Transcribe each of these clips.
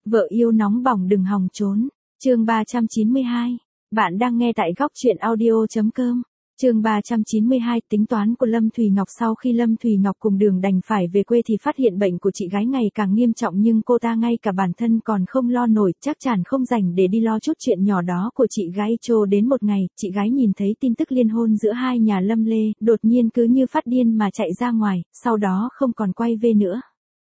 Vợ yêu nóng bỏng đừng hòng trốn. Chương 392. Bạn đang nghe tại góc truyện audio.com. Chương 392. Tính toán của Lâm Thùy Ngọc. Sau khi Lâm Thùy Ngọc cùng Đường đành phải về quê thì phát hiện bệnh của chị gái ngày càng nghiêm trọng, nhưng cô ta ngay cả bản thân còn không lo nổi, chắc chắn không rảnh để đi lo chút chuyện nhỏ đó của chị gái. Cho đến một ngày, chị gái nhìn thấy tin tức liên hôn giữa hai nhà Lâm Lê, đột nhiên cứ như phát điên mà chạy ra ngoài, sau đó không còn quay về nữa.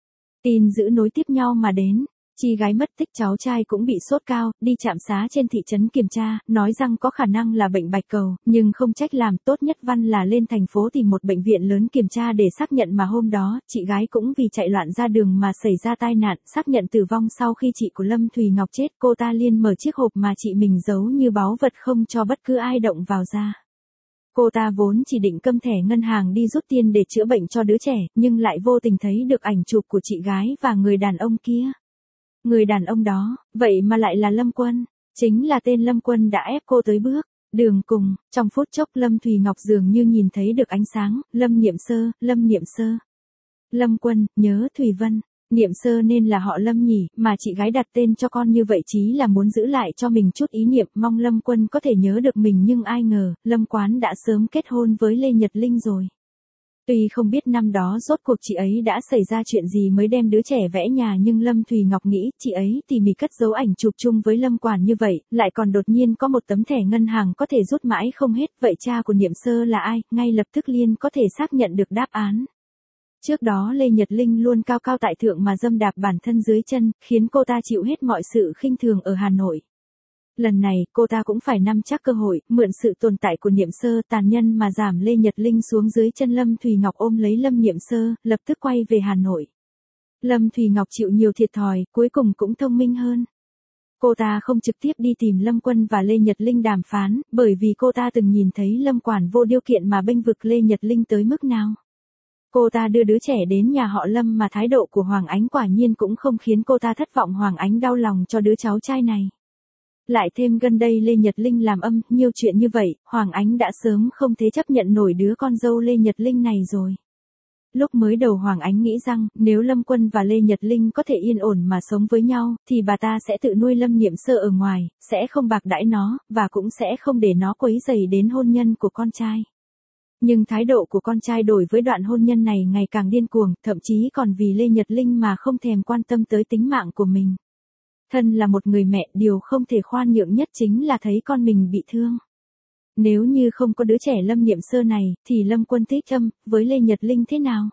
Tin dữ nối tiếp nhau mà đến. Chị gái mất tích, cháu trai cũng bị sốt cao, đi trạm xá trên thị trấn kiểm tra, nói rằng có khả năng là bệnh bạch cầu, nhưng không trách làm, tốt nhất văn là lên thành phố tìm một bệnh viện lớn kiểm tra để xác nhận, mà hôm đó, chị gái cũng vì chạy loạn ra đường mà xảy ra tai nạn, xác nhận tử vong. Sau khi chị của Lâm Thùy Ngọc chết, cô ta liền mở chiếc hộp mà chị mình giấu như báu vật không cho bất cứ ai động vào ra. Cô ta vốn chỉ định câm thẻ ngân hàng đi rút tiền để chữa bệnh cho đứa trẻ, nhưng lại vô tình thấy được ảnh chụp của chị gái và người đàn ông kia. Người đàn ông đó, vậy mà lại là Lâm Quân, chính là tên Lâm Quân đã ép cô tới bước đường cùng. Trong phút chốc Lâm Thùy Ngọc dường như nhìn thấy được ánh sáng. Lâm Niệm Sơ. Lâm Quân, nhớ Thùy Vân. Niệm Sơ nên là họ Lâm nhỉ, mà chị gái đặt tên cho con như vậy chí là muốn giữ lại cho mình chút ý niệm, mong Lâm Quân có thể nhớ được mình, nhưng ai ngờ, Lâm Quán đã sớm kết hôn với Lê Nhật Linh rồi. Tuy không biết năm đó rốt cuộc chị ấy đã xảy ra chuyện gì mới đem đứa trẻ vẽ nhà, nhưng Lâm Thùy Ngọc nghĩ chị ấy tỉ mỉ cất giấu ảnh chụp chung với Lâm Quản như vậy, lại còn đột nhiên có một tấm thẻ ngân hàng có thể rút mãi không hết, vậy cha của Niệm Sơ là ai? Ngay lập tức liền có thể xác nhận được đáp án. Trước đó Lê Nhật Linh luôn cao cao tại thượng mà dâm đạp bản thân dưới chân, khiến cô ta chịu hết mọi sự khinh thường ở Hà Nội. Lần này, cô ta cũng phải nắm chắc cơ hội, mượn sự tồn tại của Niệm Sơ tàn nhân mà giảm Lê Nhật Linh xuống dưới chân. Lâm Thùy Ngọc ôm lấy Lâm Niệm Sơ, lập tức quay về Hà Nội. Lâm Thùy Ngọc chịu nhiều thiệt thòi, cuối cùng cũng thông minh hơn. Cô ta không trực tiếp đi tìm Lâm Quân và Lê Nhật Linh đàm phán, bởi vì cô ta từng nhìn thấy Lâm Quản vô điều kiện mà bênh vực Lê Nhật Linh tới mức nào. Cô ta đưa đứa trẻ đến nhà họ Lâm mà thái độ của Hoàng Ánh quả nhiên cũng không khiến cô ta thất vọng. Hoàng Ánh đau lòng cho đứa cháu trai này. Lại thêm gần đây Lê Nhật Linh làm âm nhiều chuyện như vậy, Hoàng Ánh đã sớm không thể chấp nhận nổi đứa con dâu Lê Nhật Linh này rồi. Lúc mới đầu Hoàng Ánh nghĩ rằng, nếu Lâm Quân và Lê Nhật Linh có thể yên ổn mà sống với nhau, thì bà ta sẽ tự nuôi Lâm Niệm Sơ ở ngoài, sẽ không bạc đãi nó, và cũng sẽ không để nó quấy rầy đến hôn nhân của con trai. Nhưng thái độ của con trai đối với đoạn hôn nhân này ngày càng điên cuồng, thậm chí còn vì Lê Nhật Linh mà không thèm quan tâm tới tính mạng của mình. Thân là một người mẹ, điều không thể khoan nhượng nhất chính là thấy con mình bị thương. Nếu như không có đứa trẻ Lâm Niệm Sơ này, thì Lâm Quân thích âm với Lê Nhật Linh thế nào?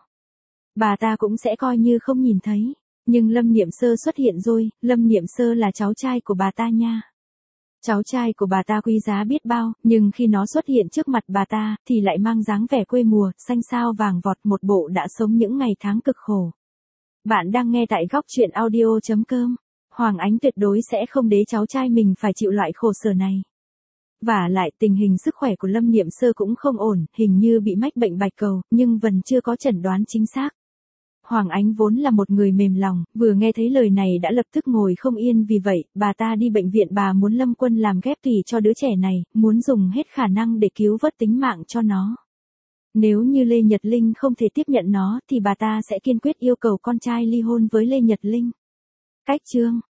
Bà ta cũng sẽ coi như không nhìn thấy. Nhưng Lâm Niệm Sơ xuất hiện rồi, Lâm Niệm Sơ là cháu trai của bà ta nha. Cháu trai của bà ta quý giá biết bao, nhưng khi nó xuất hiện trước mặt bà ta, thì lại mang dáng vẻ quê mùa, xanh xao vàng vọt, một bộ đã sống những ngày tháng cực khổ. Bạn đang nghe tại góc truyện audio.com. Hoàng Ánh tuyệt đối sẽ không để cháu trai mình phải chịu loại khổ sở này. Vả lại tình hình sức khỏe của Lâm Niệm Sơ cũng không ổn, hình như bị mách bệnh bạch cầu, nhưng vẫn chưa có chẩn đoán chính xác. Hoàng Ánh vốn là một người mềm lòng, vừa nghe thấy lời này đã lập tức ngồi không yên, vì vậy, bà ta đi bệnh viện, bà muốn Lâm Quân làm ghép tủy cho đứa trẻ này, muốn dùng hết khả năng để cứu vớt tính mạng cho nó. Nếu như Lê Nhật Linh không thể tiếp nhận nó, thì bà ta sẽ kiên quyết yêu cầu con trai ly hôn với Lê Nhật Linh. Cách chương